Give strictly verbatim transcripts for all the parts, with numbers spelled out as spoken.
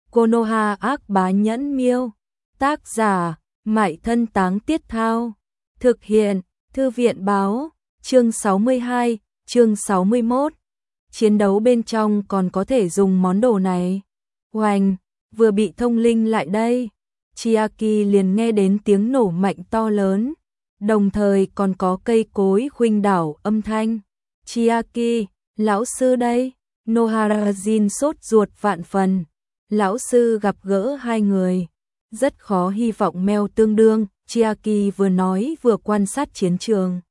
Konoha ác bá nhẫn miêu. Tác giả, Mại Thân Táng Tiết Thao. Thực hiện, Thư viện báo, chương sáu mươi hai, chương sáu mươi mốt. Chiến đấu bên trong còn có thể dùng món đồ này. Oanh, vừa bị thông linh lại đây. Chiaki liền nghe đến tiếng nổ mạnh to lớn, đồng thời còn có cây cối khuynh đảo âm thanh. Chiaki, lão sư đây. Nohara Jin sốt ruột vạn phần. Lão sư gặp gỡ hai người, rất khó hy vọng meo tương đương. Chiaki vừa nói vừa quan sát chiến trường.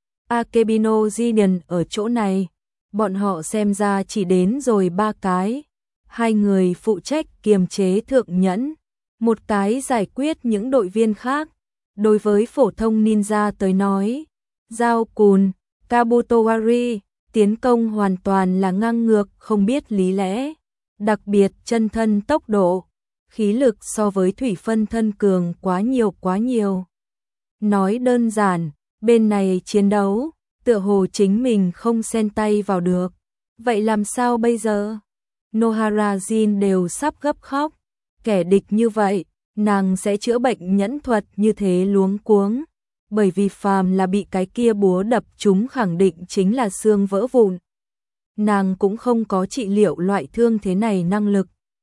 Akebino Jiren ở chỗ này, bọn họ xem ra chỉ đến rồi ba cái. Hai người phụ trách kiềm chế thượng nhẫn, một cái giải quyết những đội viên khác. Đối với phổ thông ninja tới nói, Giao Cùn, Kabutowari, tiến công hoàn toàn là ngang ngược không biết lý lẽ. Đặc biệt chân thân tốc độ, khí lực so với thủy phân thân cường quá nhiều quá nhiều. Nói đơn giản, bên này chiến đấu, tựa hồ chính mình không xen tay vào được. Vậy làm sao bây giờ? Nohara Jin đều sắp gấp khóc. Kẻ địch như vậy, nàng sẽ chữa bệnh nhẫn thuật như thế luống cuống. Bởi vì phàm là bị cái kia búa đập chúng khẳng định chính là xương vỡ vụn. Nàng cũng không có trị liệu loại thương thế này năng lực.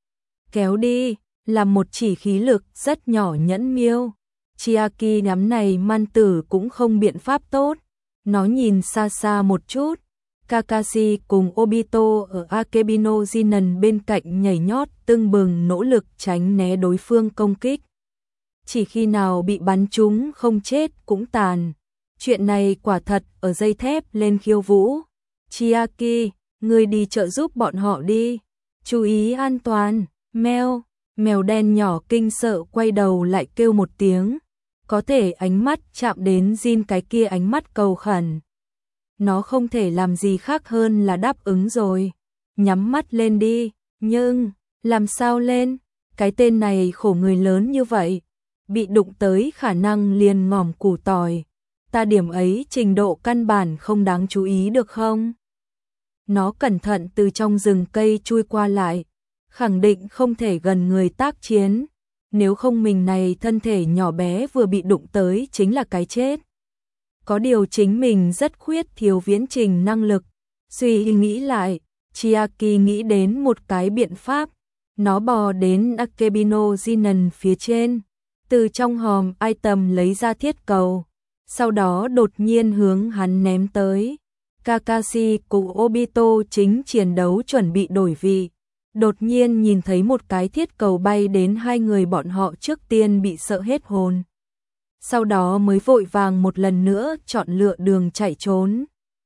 Kéo đi, là một chỉ khí lực rất nhỏ nhẫn miêu. Chiaki nắm này man tử cũng không biện pháp tốt. Nó nhìn xa xa một chút. Kakashi cùng Obito ở Akebino Jiren bên cạnh nhảy nhót tưng bừng nỗ lực tránh né đối phương công kích. Chỉ khi nào bị bắn trúng không chết cũng tàn. Chuyện này quả thật ở dây thép lên khiêu vũ. Chiaki, ngươi đi trợ giúp bọn họ đi. Chú ý an toàn. Mèo, mèo đen nhỏ kinh sợ quay đầu lại kêu một tiếng. Có thể ánh mắt chạm đến Jin cái kia ánh mắt cầu khẩn. Nó không thể làm gì khác hơn là đáp ứng rồi. Nhắm mắt lên đi. Nhưng, làm sao lên? Cái tên này khổ người lớn như vậy. Bị đụng tới khả năng liền ngỏm củ tỏi. Ta điểm ấy trình độ căn bản không đáng chú ý được không? Nó cẩn thận từ trong rừng cây chui qua lại. Khẳng định không thể gần người tác chiến. Nếu không mình này thân thể nhỏ bé vừa bị đụng tới chính là cái chết. Có điều chính mình rất khuyết thiếu viễn trình năng lực. Suy nghĩ lại, Chiaki nghĩ đến một cái biện pháp. Nó bò đến Akebino Jiren phía trên. Từ trong hòm item lấy ra thiết cầu. Sau đó đột nhiên hướng hắn ném tới. Kakashi cùng Obito chính chiến đấu chuẩn bị đổi vị. Đột nhiên nhìn thấy một cái thiết cầu bay đến hai người bọn họ trước tiên bị sợ hết hồn. Sau đó mới vội vàng một lần nữa chọn lựa đường chạy trốn.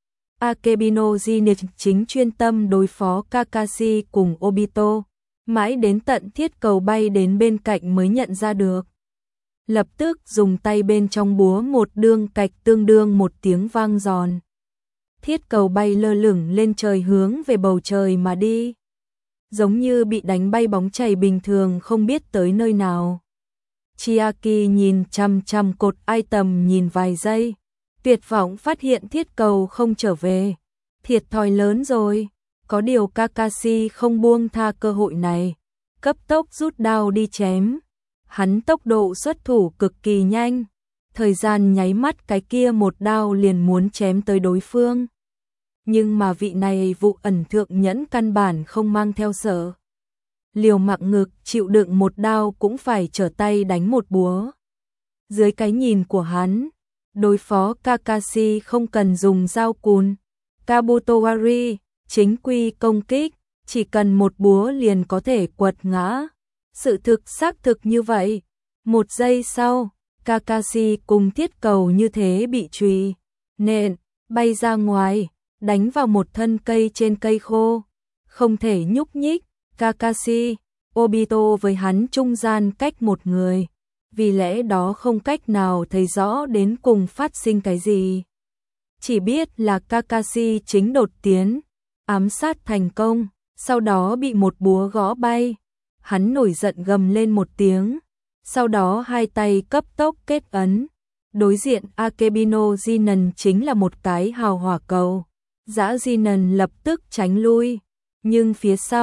Akebino Jiren chính chuyên tâm đối phó Kakashi cùng Obito. Mãi đến tận thiết cầu bay đến bên cạnh mới nhận ra được. Lập tức dùng tay bên trong búa một đương cạch tương đương một tiếng vang giòn. Thiết cầu bay lơ lửng lên trời hướng về bầu trời mà đi. Giống như bị đánh bay bóng chày bình thường không biết tới nơi nào. Chiaki nhìn chăm chăm cột item nhìn vài giây. Tuyệt vọng phát hiện thiết cầu không trở về. Thiệt thòi lớn rồi. Có điều Kakashi không buông tha cơ hội này. Cấp tốc rút đao đi chém. Hắn tốc độ xuất thủ cực kỳ nhanh. Thời gian nháy mắt cái kia một đao liền muốn chém tới đối phương. Nhưng mà vị này vụ ẩn thượng nhẫn căn bản không mang theo sợ. Liều mạng ngực chịu đựng một đao cũng phải trở tay đánh một búa. Dưới cái nhìn của hắn, đối phó Kakashi không cần dùng dao cùn. Kabutowari, chính quy công kích, chỉ cần một búa liền có thể quật ngã. Sự thực xác thực như vậy. Một giây sau, Kakashi cùng thiết cầu như thế bị chùy nện, bay ra ngoài, đánh vào một thân cây trên cây khô. Không thể nhúc nhích. Kakashi, Obito với hắn trung gian cách một người. Vì lẽ đó không cách nào thấy rõ đến cùng phát sinh cái gì. Chỉ biết là Kakashi chính đột tiến, ám sát thành công, sau đó bị một búa gõ bay. Hắn nổi giận gầm lên một tiếng, sau đó hai tay cấp tốc kết ấn. Đối diện Akebino Jiren chính là một cái hào hỏa cầu. Dã Jiren lập tức tránh lui, nhưng phía sau,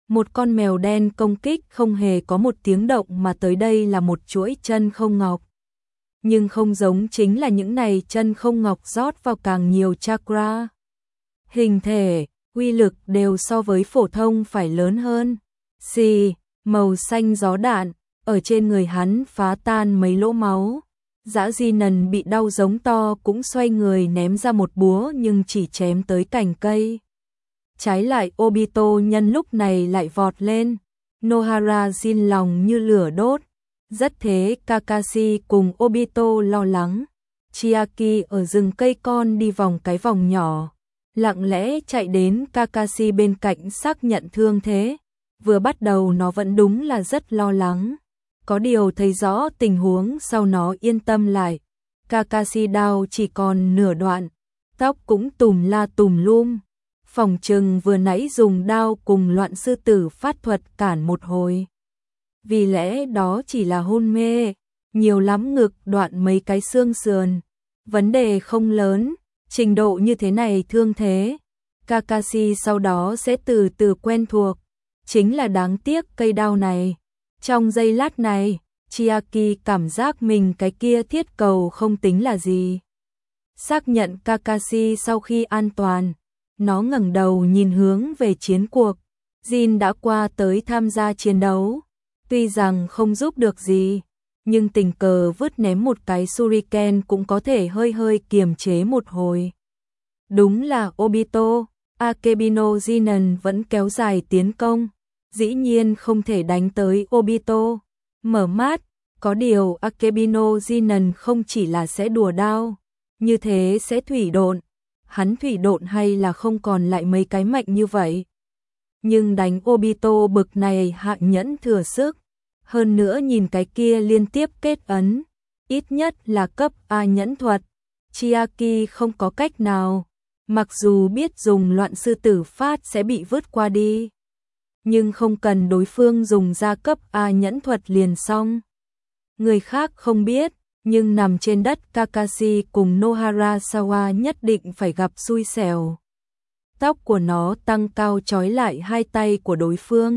Một con mèo đen công kích không hề có một tiếng động mà tới đây là một chuỗi chân không ngọc. Nhưng không giống chính là những này chân không ngọc rót vào càng nhiều chakra. Hình thể, uy lực đều so với phổ thông phải lớn hơn. Xì, màu xanh gió đạn, ở trên người hắn phá tan mấy lỗ máu. Dã Di Nần bị đau giống to cũng xoay người ném ra một búa nhưng chỉ chém tới cành cây. Trái lại Obito nhân lúc này lại vọt lên. Nohara Jin lòng như lửa đốt. Rất thế Kakashi cùng Obito lo lắng. Chiaki ở rừng cây con đi vòng cái vòng nhỏ. Lặng lẽ chạy đến Kakashi bên cạnh xác nhận thương thế. Vừa bắt đầu nó vẫn đúng là rất lo lắng. Có điều thấy rõ tình huống sau nó yên tâm lại. Kakashi đao chỉ còn nửa đoạn. Tóc cũng tùm la tùm lum. Phòng trừng vừa nãy dùng đao cùng loạn sư tử phát thuật cản một hồi. Vì lẽ đó chỉ là hôn mê. Nhiều lắm ngực đoạn mấy cái xương sườn. Vấn đề không lớn. Trình độ như thế này thương thế. Kakashi sau đó sẽ từ từ quen thuộc. Chính là đáng tiếc cây đao này. Trong giây lát này, Chiaki cảm giác mình cái kia thiết cầu không tính là gì. Xác nhận Kakashi sau khi an toàn, nó ngẩng đầu nhìn hướng về chiến cuộc. Jin đã qua tới tham gia chiến đấu. Tuy rằng không giúp được gì, nhưng tình cờ vứt ném một cái shuriken cũng có thể hơi hơi kiềm chế một hồi. Đúng là Obito, Akebino Jinan vẫn kéo dài tiến công. Dĩ nhiên không thể đánh tới Obito. Mở mắt, có điều Akebino Jinan không chỉ là sẽ đùa đao, như thế sẽ thủy độn. Hắn thủy độn hay là không còn lại mấy cái mạnh như vậy. Nhưng đánh Obito bực này hạng nhẫn thừa sức. Hơn nữa nhìn cái kia liên tiếp kết ấn, ít nhất là cấp A nhẫn thuật. Chiaki không có cách nào, mặc dù biết dùng loạn sư tử phát sẽ bị vứt qua đi. Nhưng không cần đối phương dùng ra cấp A nhẫn thuật liền xong. Người khác không biết, nhưng nằm trên đất Kakashi cùng Nohara Sawa nhất định phải gặp xui xẻo. Tóc của nó tăng cao trói lại hai tay của đối phương.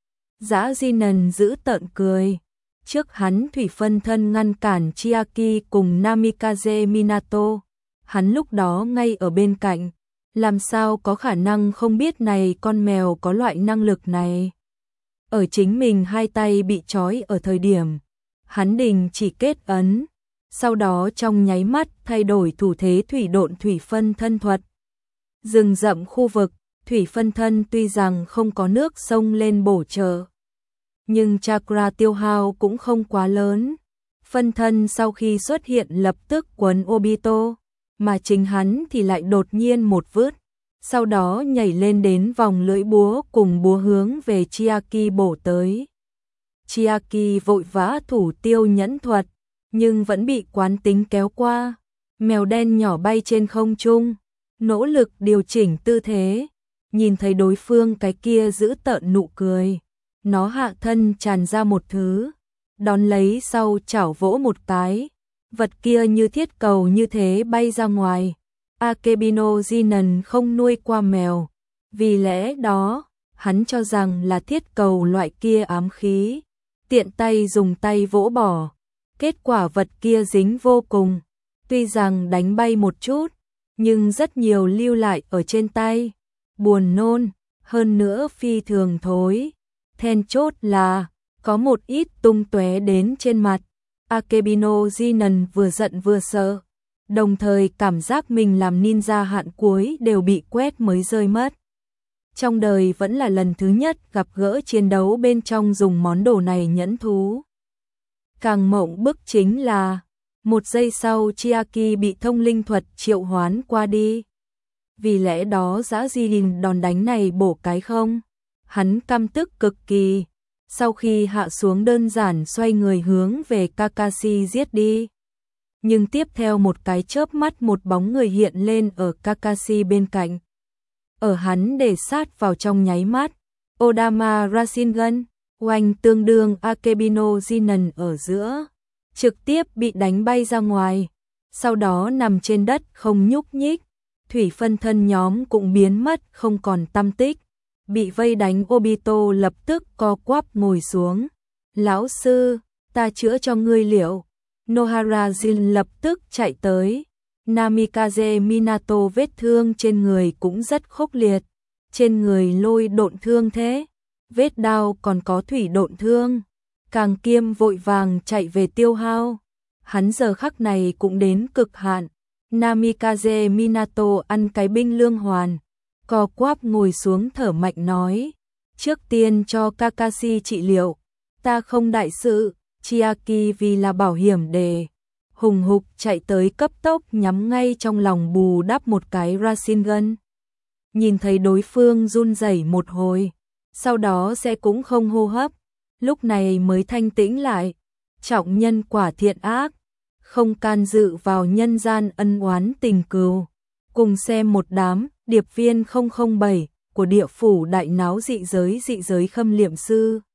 Dã Di Nần giữ tợn cười. Trước hắn thủy phân thân ngăn cản Chiaki cùng Namikaze Minato. Hắn lúc đó ngay ở bên cạnh. Làm sao có khả năng không biết này con mèo có loại năng lực này. Ở chính mình hai tay bị trói ở thời điểm. Hắn đình chỉ kết ấn. Sau đó trong nháy mắt thay đổi thủ thế thủy độn thủy phân thân thuật. Rừng rậm khu vực, thủy phân thân tuy rằng không có nước sông lên bổ trợ. Nhưng chakra tiêu hao cũng không quá lớn. Phân thân sau khi xuất hiện lập tức quấn Obito, mà chính hắn thì lại đột nhiên một vứt. Sau đó nhảy lên đến vòng lưỡi búa cùng búa hướng về Chiaki bổ tới. Chiaki vội vã thủ tiêu nhẫn thuật, nhưng vẫn bị quán tính kéo qua. Mèo đen nhỏ bay trên không trung, nỗ lực điều chỉnh tư thế. Nhìn thấy đối phương cái kia giữ tợn nụ cười. Nó hạ thân tràn ra một thứ, đón lấy sau chảo vỗ một cái. Vật kia như thiết cầu như thế bay ra ngoài. Akebino Jinan không nuôi qua mèo. Vì lẽ đó, hắn cho rằng là thiết cầu loại kia ám khí. Tiện tay dùng tay vỗ bỏ. Kết quả vật kia dính vô cùng. Tuy rằng đánh bay một chút, nhưng rất nhiều lưu lại ở trên tay. Buồn nôn, hơn nữa phi thường thối. Then chốt là, có một ít tung tóe đến trên mặt. Akebino Jinan vừa giận vừa sợ. Đồng thời cảm giác mình làm ninja hạn cuối đều bị quét mới rơi mất. Trong đời vẫn là lần thứ nhất gặp gỡ chiến đấu bên trong dùng món đồ này nhẫn thú. Càng mộng bức chính là, một giây sau Chiaki bị thông linh thuật triệu hoán qua đi. Vì lẽ đó Dã Di Nần đòn đánh này bổ cái không. Hắn căm tức cực kỳ. Sau khi hạ xuống đơn giản xoay người hướng về Kakashi giết đi. Nhưng tiếp theo một cái chớp mắt một bóng người hiện lên ở Kakashi bên cạnh. Ở hắn để sát vào trong nháy mắt. Odama Rasengan, oanh tương đương Akebino Jinan ở giữa. Trực tiếp bị đánh bay ra ngoài. Sau đó nằm trên đất không nhúc nhích. Thủy phân thân nhóm cũng biến mất không còn tăm tích. Bị vây đánh Obito lập tức co quắp ngồi xuống. Lão sư, ta chữa cho ngươi liệu. Nohara Jin lập tức chạy tới. Namikaze Minato vết thương trên người cũng rất khốc liệt. Trên người lôi độn thương thế. Vết đao còn có thủy độn thương. Càng Kiêm vội vàng chạy về tiêu hao. Hắn giờ khắc này cũng đến cực hạn. Namikaze Minato ăn cái binh lương hoàn. Co quắp ngồi xuống thở mạnh nói. Trước tiên cho Kakashi trị liệu. Ta không đại sự. Chiaki vì là bảo hiểm đề. Hùng hục chạy tới cấp tốc nhắm ngay trong lòng bù đắp một cái Rasengan. Nhìn thấy đối phương run rẩy một hồi. Sau đó sẽ cũng không hô hấp. Lúc này mới thanh tĩnh lại. Trọng nhân quả thiện ác. Không can dự vào nhân gian ân oán tình cừu. Cùng xem một đám điệp viên không không bảy của địa phủ đại náo dị giới dị giới khâm liệm sư.